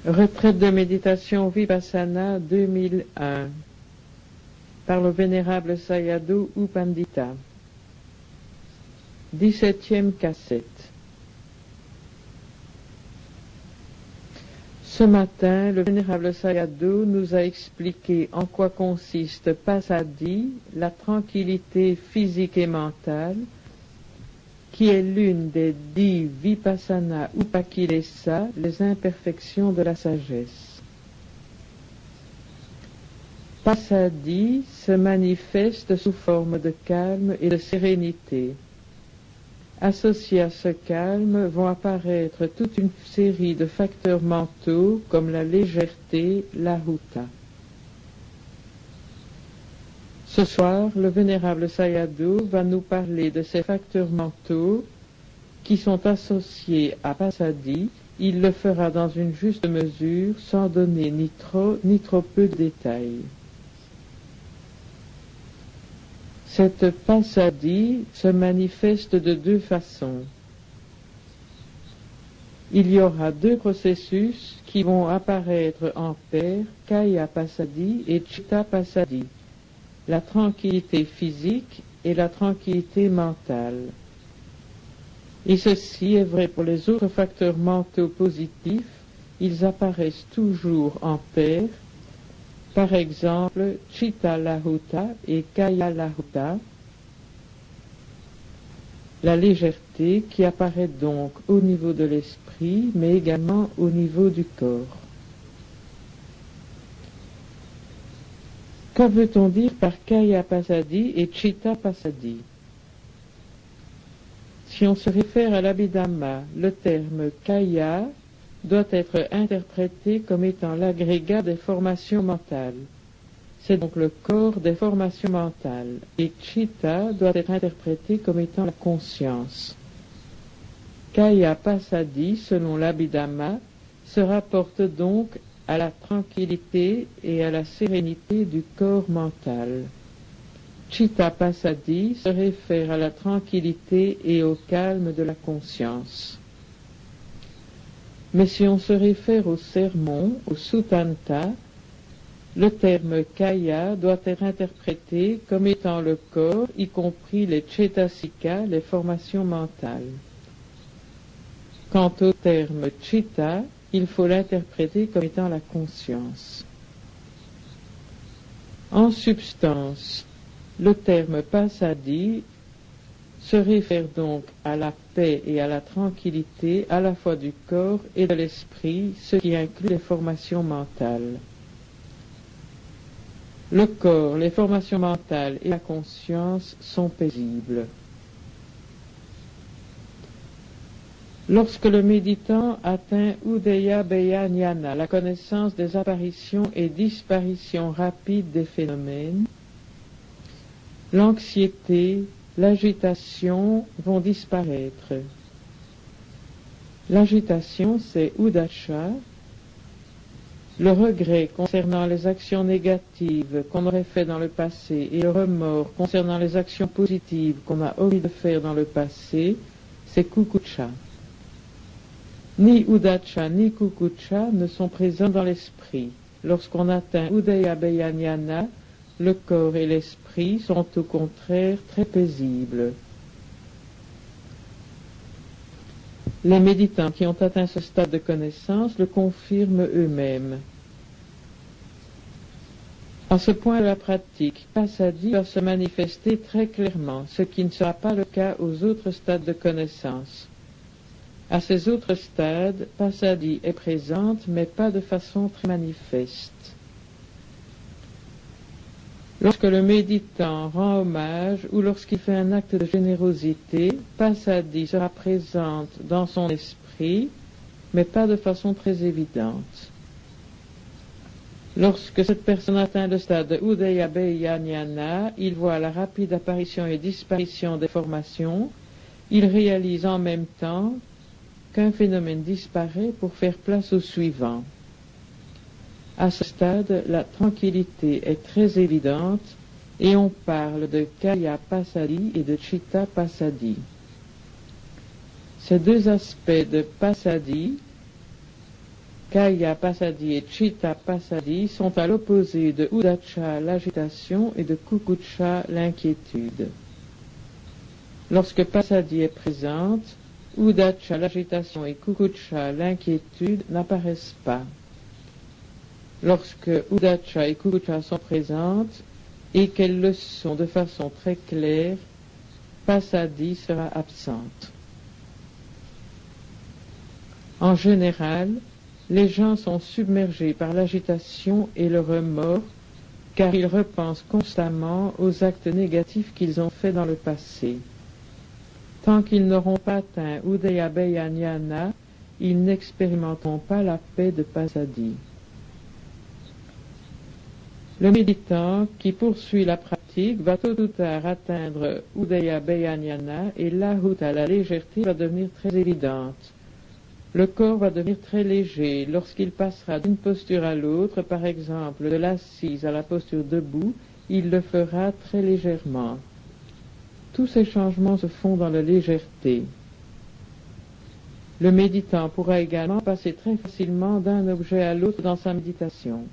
Retraite de méditation Vipassana 2001 par le vénérable Sayadaw U Pandita. 17e cassette. Ce matin, le vénérable Sayadaw nous a expliqué en quoi consiste Passaddhi, la tranquillité physique et mentale, qui est l'une des 10 Vipassana Upakilesa, les imperfections de la sagesse. Passaddhi se manifeste sous forme de calme et de sérénité. Associés à ce calme vont apparaître toute une série de facteurs mentaux comme la légèreté, la huta. Ce soir, le vénérable Sayadaw va nous parler de ces facteurs mentaux qui sont associés à Passaddhi. Il le fera dans une juste mesure, sans donner ni trop peu de détails. Cette Passaddhi se manifeste de deux façons. Il y aura deux processus qui vont apparaître en paire, Kaya Passaddhi et Chitta Passaddhi. La tranquillité physique et la tranquillité mentale. Et ceci est vrai pour les autres facteurs mentaux positifs, ils apparaissent toujours en paire, par exemple Chitta Lahuta et Kaya Lahuta, la légèreté qui apparaît donc au niveau de l'esprit, mais également au niveau du corps. Que veut-on dire par Kaya Passaddhi et Chitta Passaddhi? Si on se réfère à l'Abhidhamma, le terme Kaya doit être interprété comme étant l'agrégat des formations mentales. C'est donc le corps des formations mentales. Et Chitta doit être interprété comme étant la conscience. Kaya Passaddhi, selon l'Abhidhamma, se rapporte donc à la tranquillité et à la sérénité du corps mental. Chitta Passaddhi se réfère à la tranquillité et au calme de la conscience. Mais si on se réfère au sermon, au Suttanta, le terme Kaya doit être interprété comme étant le corps, y compris les Cetasika, les formations mentales. Quant au terme Chitta, il faut l'interpréter comme étant la conscience. En substance, le terme Passaddhi se réfère donc à la paix et à la tranquillité à la fois du corps et de l'esprit, ce qui inclut les formations mentales. Le corps, les formations mentales et la conscience sont paisibles. Lorsque le méditant atteint Udeya Beya Jnana, la connaissance des apparitions et disparitions rapides des phénomènes, l'anxiété, l'agitation vont disparaître. L'agitation, c'est Udacha, le regret concernant les actions négatives qu'on aurait fait dans le passé et le remords concernant les actions positives qu'on a envie de faire dans le passé, c'est Kukucha. Ni Udacha ni Kukucha ne sont présents dans l'esprit. Lorsqu'on atteint Udeya Beya Jnana, le corps et l'esprit sont au contraire très paisibles. Les méditants qui ont atteint ce stade de connaissance le confirment eux-mêmes. À ce point de la pratique, Passaddhi va se manifester très clairement, ce qui ne sera pas le cas aux autres stades de connaissance. À ces autres stades, Passaddhi est présente, mais pas de façon très manifeste. Lorsque le méditant rend hommage ou lorsqu'il fait un acte de générosité, Passaddhi sera présente dans son esprit, mais pas de façon très évidente. Lorsque cette personne atteint le stade de Udeya Beya Jnana, il voit la rapide apparition et disparition des formations, il réalise en même temps qu'un phénomène disparaît pour faire place au suivant. À ce stade, la tranquillité est très évidente et on parle de Kaya Passaddhi et de Chitta Passaddhi. Ces deux aspects de Passaddhi, Kaya Pasadi et Chitta Pasadi sont à l'opposé de Udacha, l'agitation, et de Kukucha, l'inquiétude. Lorsque Pasadi est présente, Udacha, l'agitation, et Kukucha, l'inquiétude, n'apparaissent pas. Lorsque Udacha et Kukucha sont présentes, et qu'elles le sont de façon très claire, Pasadi sera absente. En général, les gens sont submergés par l'agitation et le remords, car ils repensent constamment aux actes négatifs qu'ils ont faits dans le passé. Tant qu'ils n'auront pas atteint Udayabheya Jnana, ils n'expérimenteront pas la paix de Pasadi. Le méditant qui poursuit la pratique va tôt ou tard atteindre Udayabheya Jnana et l'Ahuta, la légèreté, va devenir très évidente. Le corps va devenir très léger. Lorsqu'il passera d'une posture à l'autre, par exemple de l'assise à la posture debout, il le fera très légèrement. Tous ces changements se font dans la légèreté. Le méditant pourra également passer très facilement d'un objet à l'autre dans sa méditation.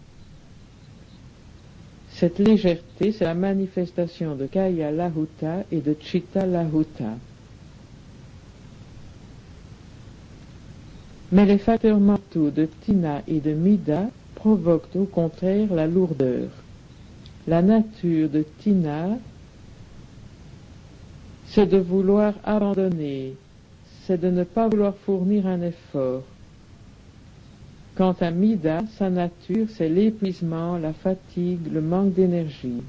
Cette légèreté, c'est la manifestation de Kaya Lahuta et de Chitta Lahuta. Mais les facteurs mentaux de Tina et de Mida provoquent au contraire la lourdeur. La nature de Tina, c'est de vouloir abandonner, c'est de ne pas vouloir fournir un effort. Quant à Mida, sa nature, c'est l'épuisement, la fatigue, le manque d'énergie.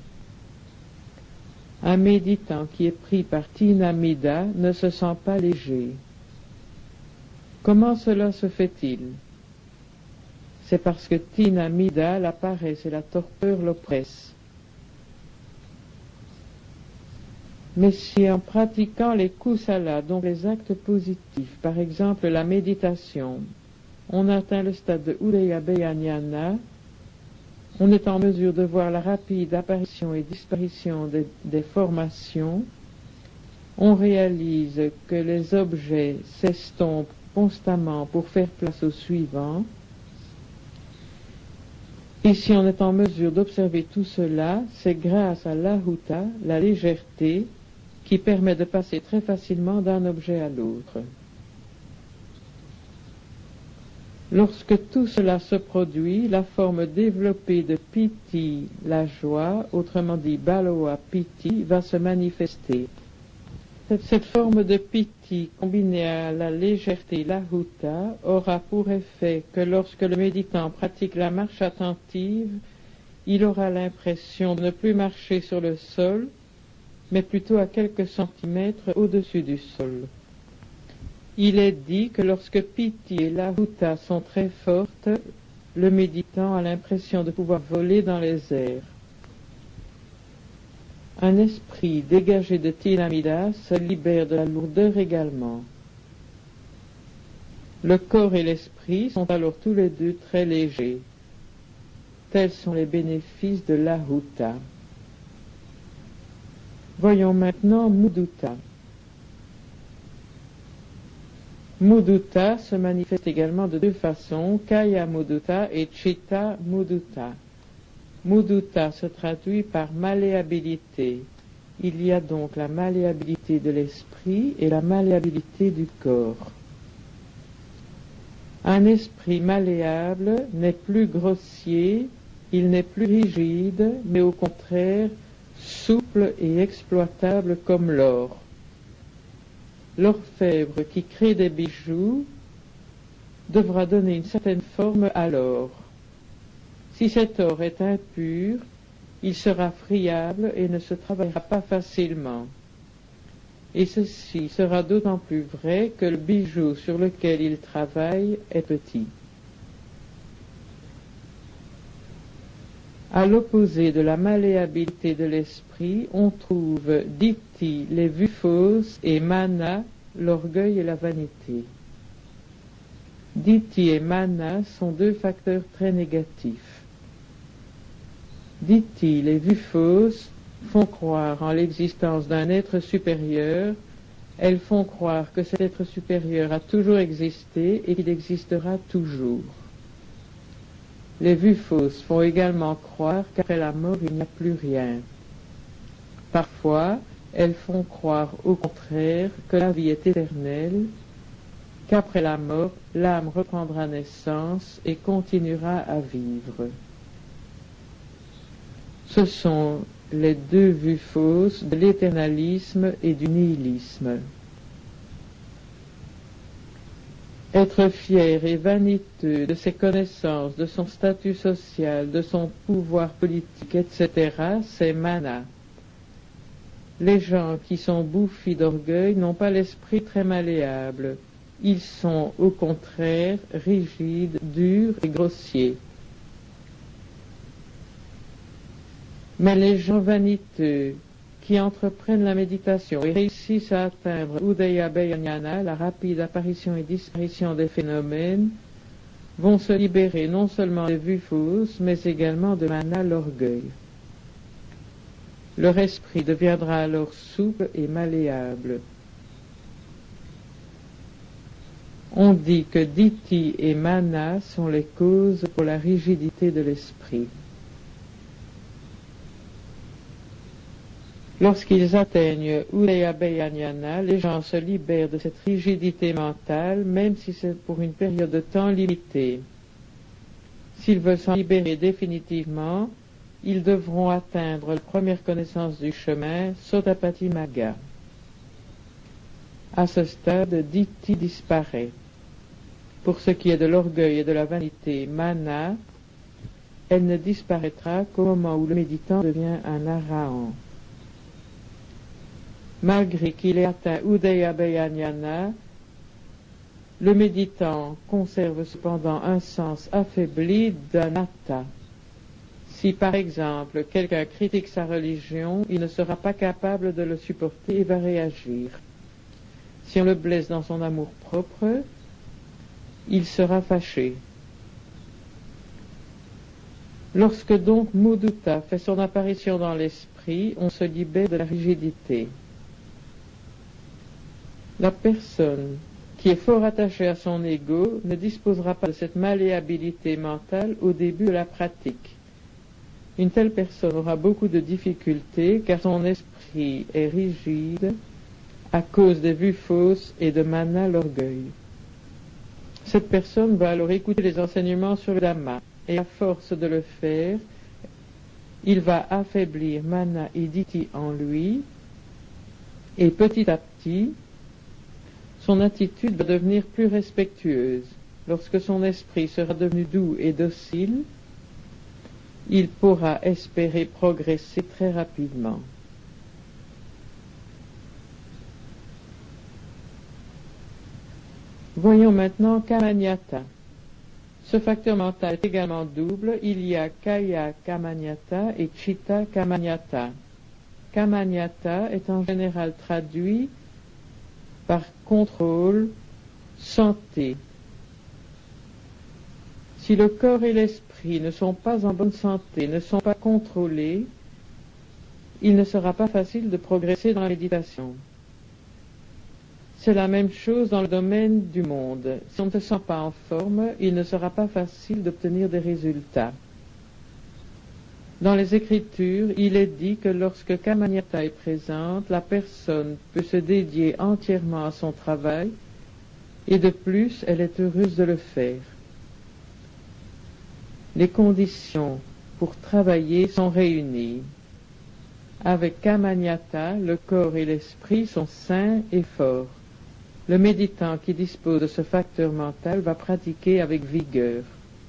Un méditant qui est pris par Tina Mida ne se sent pas léger. Comment cela se fait-il? C'est parce que Tina Mida, la paresse et la torpeur l'oppressent. Mais si en pratiquant les kusala, donc les actes positifs, par exemple la méditation, on atteint le stade de Udayabheya Jnana, on est en mesure de voir la rapide apparition et disparition des formations, on réalise que les objets s'estompent constamment pour faire place au suivant. Et si on est en mesure d'observer tout cela, c'est grâce à l'ahuta, la légèreté, qui permet de passer très facilement d'un objet à l'autre. Lorsque tout cela se produit, la forme développée de piti, la joie, autrement dit baloa piti, va se manifester. Cette forme de piti, combinée à la légèreté l'ahuta, aura pour effet que lorsque le méditant pratique la marche attentive, il aura l'impression de ne plus marcher sur le sol, mais plutôt à quelques centimètres au-dessus du sol. Il est dit que lorsque piti et l'ahuta sont très fortes, le méditant a l'impression de pouvoir voler dans les airs. Un esprit dégagé de Tina Mida se libère de la lourdeur également. Le corps et l'esprit sont alors tous les deux très légers. Tels sont les bénéfices de l'ahuta. Voyons maintenant Mudutta. Mudutta se manifeste également de deux façons, Kaya Mudutta et Chitta Mudutta. Mudutta se traduit par malléabilité. Il y a donc la malléabilité de l'esprit et la malléabilité du corps. Un esprit malléable n'est plus grossier, il n'est plus rigide, mais au contraire souple et exploitable comme l'or. L'orfèvre qui crée des bijoux devra donner une certaine forme à l'or. Si cet or est impur, il sera friable et ne se travaillera pas facilement. Et ceci sera d'autant plus vrai que le bijou sur lequel il travaille est petit. À l'opposé de la malléabilité de l'esprit, on trouve Ditti, les vues fausses, et Mana, l'orgueil et la vanité. Ditti et Mana sont deux facteurs très négatifs. Ditti, les vues fausses, font croire en l'existence d'un être supérieur, elles font croire que cet être supérieur a toujours existé et qu'il existera toujours. Les vues fausses font également croire qu'après la mort il n'y a plus rien. Parfois, elles font croire au contraire que la vie est éternelle, qu'après la mort, l'âme reprendra naissance et continuera à vivre. Ce sont les deux vues fausses de l'éternalisme et du nihilisme. Être fier et vaniteux de ses connaissances, de son statut social, de son pouvoir politique, etc., c'est mana. Les gens qui sont bouffis d'orgueil n'ont pas l'esprit très malléable. Ils sont, au contraire, rigides, durs et grossiers. Mais les gens vaniteux qui entreprennent la méditation et réussissent à atteindre Udayabhaya Jnana, la rapide apparition et disparition des phénomènes, vont se libérer non seulement des vues fausses, mais également de mana, l'orgueil. Leur esprit deviendra alors souple et malléable. On dit que Ditti et Mana sont les causes pour la rigidité de l'esprit. Lorsqu'ils atteignent Udayabhaya Jnana, les gens se libèrent de cette rigidité mentale, même si c'est pour une période de temps limitée. S'ils veulent s'en libérer définitivement, ils devront atteindre la première connaissance du chemin, Sotapati Magga. À ce stade, Ditti disparaît. Pour ce qui est de l'orgueil et de la vanité, Mana, elle ne disparaîtra qu'au moment où le méditant devient un Arahant. Malgré qu'il ait atteint Udayabhaya Jnana, le méditant conserve cependant un sens affaibli d'anatta. Si par exemple quelqu'un critique sa religion, il ne sera pas capable de le supporter et va réagir. Si on le blesse dans son amour-propre, il sera fâché. Lorsque donc Mudutta fait son apparition dans l'esprit, on se libère de la rigidité. La personne qui est fort attachée à son ego ne disposera pas de cette malléabilité mentale au début de la pratique. Une telle personne aura beaucoup de difficultés car son esprit est rigide à cause des vues fausses et de mana, l'orgueil. Cette personne va alors écouter les enseignements sur le Dhamma et à force de le faire, il va affaiblir mana et ditti en lui et petit à petit, son attitude va devenir plus respectueuse. Lorsque son esprit sera devenu doux et docile, il pourra espérer progresser très rapidement. Voyons maintenant Kamanyata. Ce facteur mental est également double. Il y a Kaya Kamanyata et Chitta Kamanyata. Kamanyata est en général traduit par contrôle, santé. Si le corps et l'esprit ne sont pas en bonne santé, ne sont pas contrôlés, il ne sera pas facile de progresser dans la méditation. C'est la même chose dans le domaine du monde. Si on ne se sent pas en forme, il ne sera pas facile d'obtenir des résultats. Dans les Écritures, il est dit que lorsque Kamanyata est présente, la personne peut se dédier entièrement à son travail et de plus, elle est heureuse de le faire. Les conditions pour travailler sont réunies. Avec Kamanyata, le corps et l'esprit sont sains et forts. Le méditant qui dispose de ce facteur mental va pratiquer avec vigueur.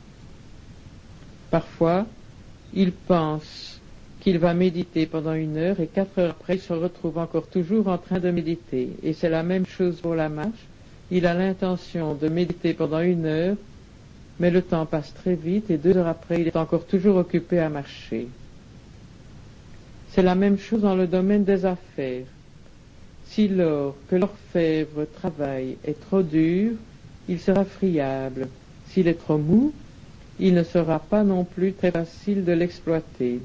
Parfois, il pense qu'il va méditer pendant 1 heure et 4 heures après, il se retrouve encore toujours en train de méditer. Et c'est la même chose pour la marche. Il a l'intention de méditer pendant 1 heure, mais le temps passe très vite et 2 heures après, il est encore toujours occupé à marcher. C'est la même chose dans le domaine des affaires. Si l'or que l'orfèvre travaille est trop dur, il sera friable. S'il est trop mou, il ne sera pas non plus très facile de l'exploiter.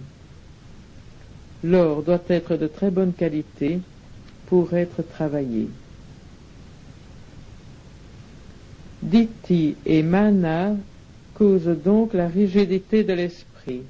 L'or doit être de très bonne qualité pour être travaillé. Ditti et mana cause donc la rigidité de l'esprit.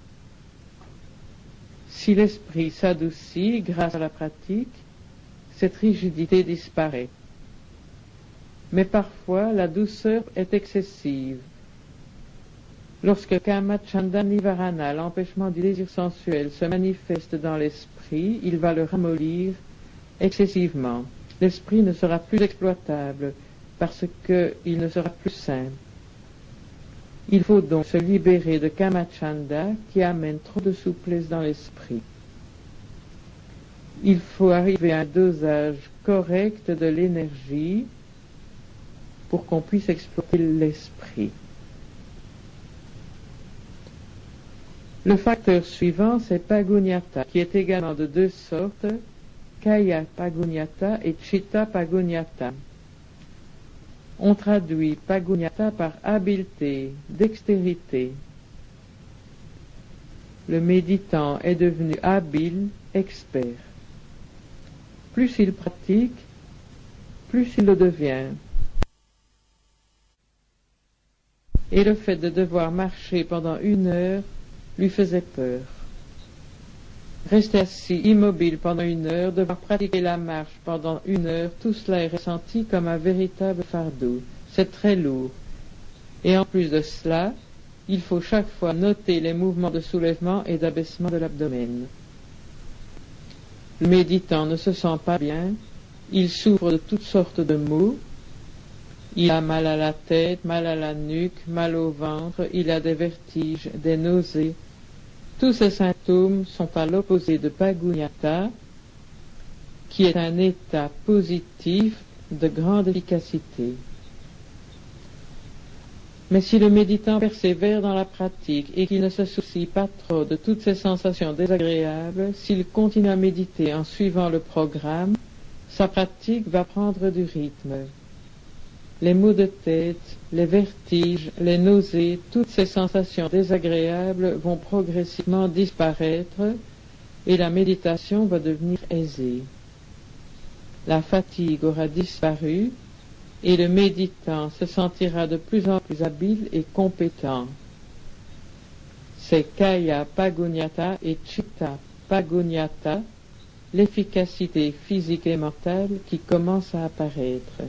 Si l'esprit s'adoucit grâce à la pratique, cette rigidité disparaît. Mais parfois, la douceur est excessive. Lorsque Kamachanda Nivarana, l'empêchement du désir sensuel, se manifeste dans l'esprit, il va le ramollir excessivement. L'esprit ne sera plus exploitable parce qu'il ne sera plus sain. Il faut donc se libérer de Kamachanda qui amène trop de souplesse dans l'esprit. Il faut arriver à un dosage correct de l'énergie pour qu'on puisse exploiter l'esprit. Le facteur suivant, c'est Pagunyata, qui est également de deux sortes, Kaya Pagunyata et Chitta Pagunyata. On traduit Pagunyata par habileté, dextérité. Le méditant est devenu habile, expert. Plus il pratique, plus il le devient. Et le fait de devoir marcher pendant 1 heure lui faisait peur. Rester assis immobile pendant 1 heure, devoir pratiquer la marche pendant 1 heure, tout cela est ressenti comme un véritable fardeau. C'est très lourd. Et en plus de cela, il faut chaque fois noter les mouvements de soulèvement et d'abaissement de l'abdomen. Le méditant ne se sent pas bien, il souffre de toutes sortes de maux, il a mal à la tête, mal à la nuque, mal au ventre, il a des vertiges, des nausées. Tous ces symptômes sont à l'opposé de Pagunyata, qui est un état positif de grande efficacité. Mais si le méditant persévère dans la pratique et qu'il ne se soucie pas trop de toutes ces sensations désagréables, s'il continue à méditer en suivant le programme, sa pratique va prendre du rythme. Les maux de tête, les vertiges, les nausées, toutes ces sensations désagréables vont progressivement disparaître et la méditation va devenir aisée. La fatigue aura disparu et le méditant se sentira de plus en plus habile et compétent. C'est Kaya Pagunyata et Chitta Pagunyata, l'efficacité physique et mentale qui commence à apparaître.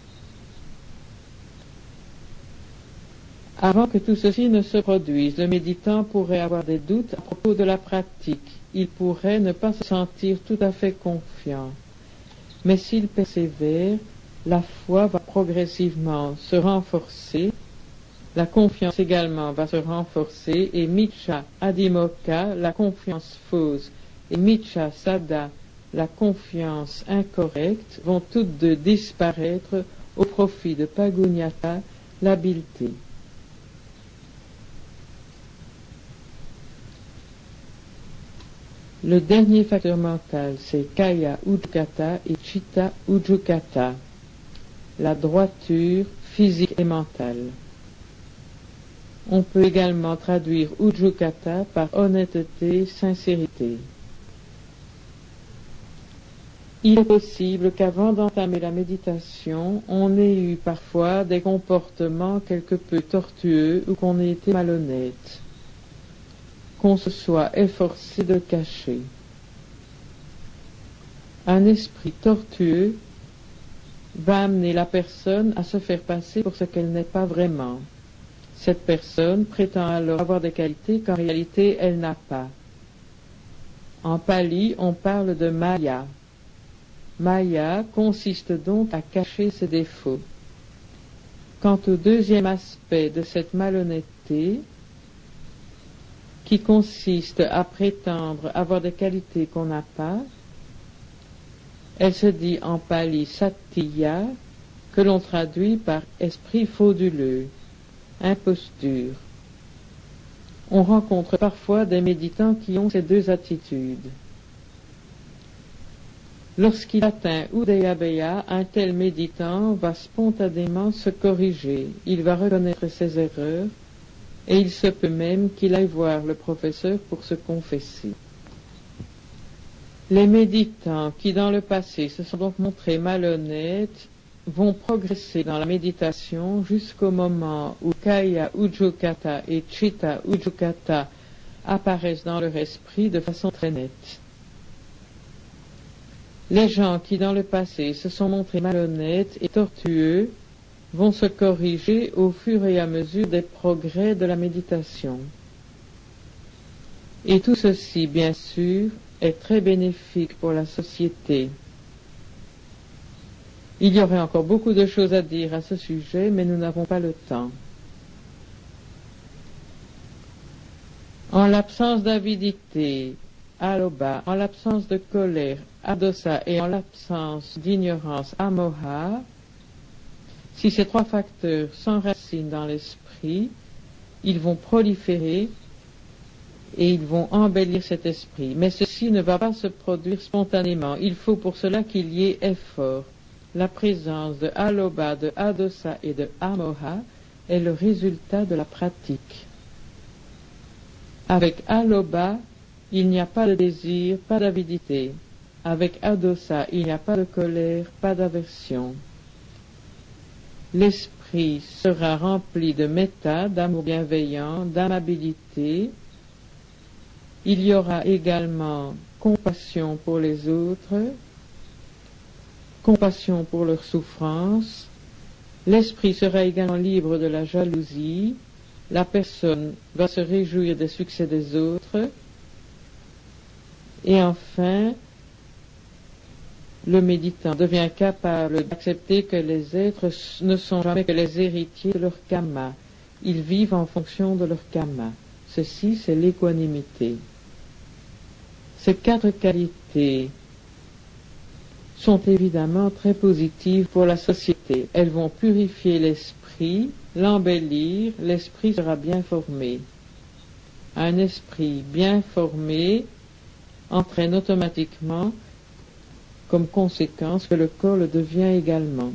Avant que tout ceci ne se produise, le méditant pourrait avoir des doutes à propos de la pratique. Il pourrait ne pas se sentir tout à fait confiant. Mais s'il persévère, la foi va progressivement se renforcer, la confiance également va se renforcer, et Miccha Adhimokkha, la confiance fausse, et Miccha Sada, la confiance incorrecte, vont toutes deux disparaître au profit de Pagunyata, l'habileté. Le dernier facteur mental, c'est Kaya Ujjhata et Chitta Ujjhata, la droiture physique et mentale. On peut également traduire Ujjhata par honnêteté, sincérité. Il est possible qu'avant d'entamer la méditation, on ait eu parfois des comportements quelque peu tortueux ou qu'on ait été malhonnête, qu'on se soit efforcé de cacher. Un esprit tortueux va amener la personne à se faire passer pour ce qu'elle n'est pas vraiment. Cette personne prétend alors avoir des qualités qu'en réalité elle n'a pas. En pali, on parle de maya. Maya consiste donc à cacher ses défauts. Quant au deuxième aspect de cette malhonnêteté, qui consiste à prétendre avoir des qualités qu'on n'a pas, elle se dit en pali sattiya, que l'on traduit par esprit frauduleux, imposture. On rencontre parfois des méditants qui ont ces deux attitudes. Lorsqu'il atteint Udayabhaya, un tel méditant va spontanément se corriger, il va reconnaître ses erreurs, et il se peut même qu'il aille voir le professeur pour se confesser. Les méditants qui dans le passé se sont donc montrés malhonnêtes vont progresser dans la méditation jusqu'au moment où Kaya Ujjhakata et Chitta Ujjhakata apparaissent dans leur esprit de façon très nette. Les gens qui dans le passé se sont montrés malhonnêtes et tortueux vont se corriger au fur et à mesure des progrès de la méditation. Et tout ceci, bien sûr, est très bénéfique pour la société. Il y aurait encore beaucoup de choses à dire à ce sujet, mais nous n'avons pas le temps. En l'absence d'avidité, Aloba, en l'absence de colère, Adosa, et en l'absence d'ignorance, Amoha, si ces trois facteurs s'enracinent dans l'esprit, ils vont proliférer et ils vont embellir cet esprit. Mais ceci ne va pas se produire spontanément. Il faut pour cela qu'il y ait effort. La présence de Aloba, de Adosa et de Amoha est le résultat de la pratique. Avec Aloba, il n'y a pas de désir, pas d'avidité. Avec Adosa, il n'y a pas de colère, pas d'aversion. L'esprit sera rempli de metta, d'amour bienveillant, d'amabilité. Il y aura également compassion pour les autres, compassion pour leurs souffrances. L'esprit sera également libre de la jalousie. La personne va se réjouir des succès des autres. Et enfin, le méditant devient capable d'accepter que les êtres ne sont jamais que les héritiers de leur karma. Ils vivent en fonction de leur karma. Ceci, c'est l'équanimité. Ces quatre qualités sont évidemment très positives pour la société. Elles vont purifier l'esprit, l'embellir, l'esprit sera bien formé. Un esprit bien formé entraîne automatiquement comme conséquence que le corps le devient également.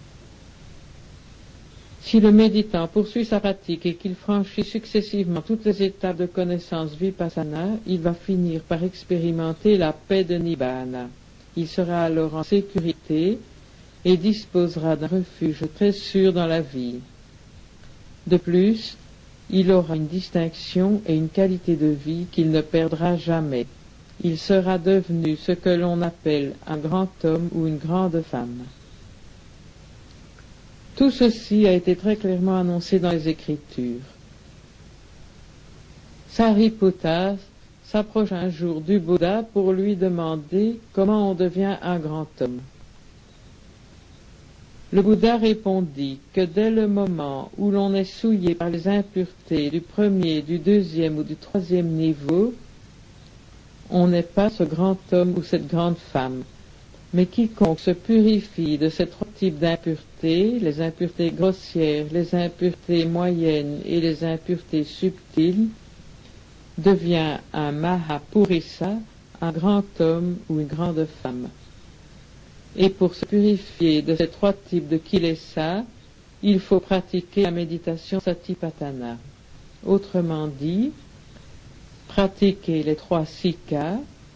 Si le méditant poursuit sa pratique et qu'il franchit successivement toutes les étapes de connaissance vipassana, il va finir par expérimenter la paix de Nibbana. Il sera alors en sécurité et disposera d'un refuge très sûr dans la vie. De plus, il aura une distinction et une qualité de vie qu'il ne perdra jamais. Il sera devenu ce que l'on appelle un grand homme ou une grande femme. Tout ceci a été très clairement annoncé dans les Écritures. Sariputta s'approche un jour du Bouddha pour lui demander comment on devient un grand homme. Le Bouddha répondit que dès le moment où l'on est souillé par les impuretés du premier, du deuxième ou du troisième niveau, on n'est pas ce grand homme ou cette grande femme. Mais quiconque se purifie de ces trois types d'impuretés, les impuretés grossières, les impuretés moyennes et les impuretés subtiles, devient un Mahapurisa, un grand homme ou une grande femme. Et pour se purifier de ces trois types de kilesa, il faut pratiquer la méditation Satipatthana. Autrement dit, pratiquer les trois sikkha,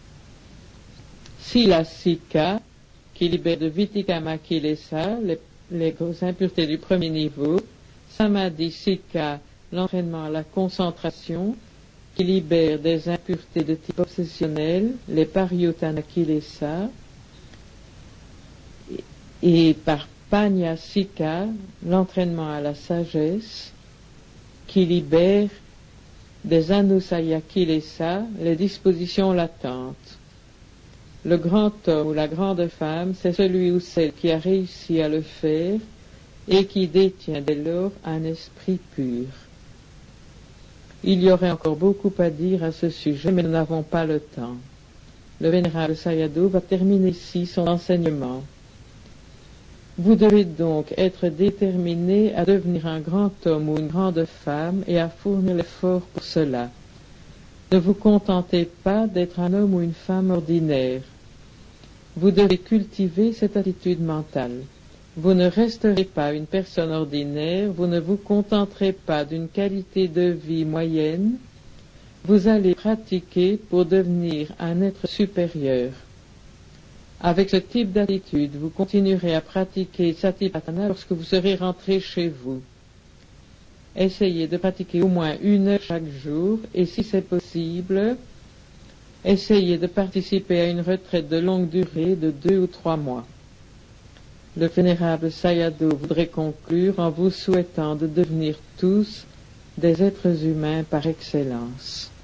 Sila Sikha, qui libère de Vitikama Kilesa, les impuretés du premier niveau, Samadhi Sikha, l'entraînement à la concentration, qui libère des impuretés de type obsessionnel, les Pariyutthana Kilesa, et par Panya Sikha, l'entraînement à la sagesse, qui libère des Anusaya Kilesa, les dispositions latentes. Le grand homme ou la grande femme, c'est celui ou celle qui a réussi à le faire et qui détient dès lors un esprit pur. Il y aurait encore beaucoup à dire à ce sujet, mais nous n'avons pas le temps. Le vénérable Sayadaw va terminer ici son enseignement. Vous devez donc être déterminé à devenir un grand homme ou une grande femme et à fournir l'effort pour cela. Ne vous contentez pas d'être un homme ou une femme ordinaire. Vous devez cultiver cette attitude mentale. Vous ne resterez pas une personne ordinaire, vous ne vous contenterez pas d'une qualité de vie moyenne, vous allez pratiquer pour devenir un être supérieur. Avec ce type d'attitude, vous continuerez à pratiquer Satipatthana lorsque vous serez rentré chez vous. Essayez de pratiquer au moins 1 heure chaque jour et si c'est possible, essayez de participer à une retraite de longue durée de 2 ou 3 mois. Le vénérable Sayadaw voudrait conclure en vous souhaitant de devenir tous des êtres humains par excellence.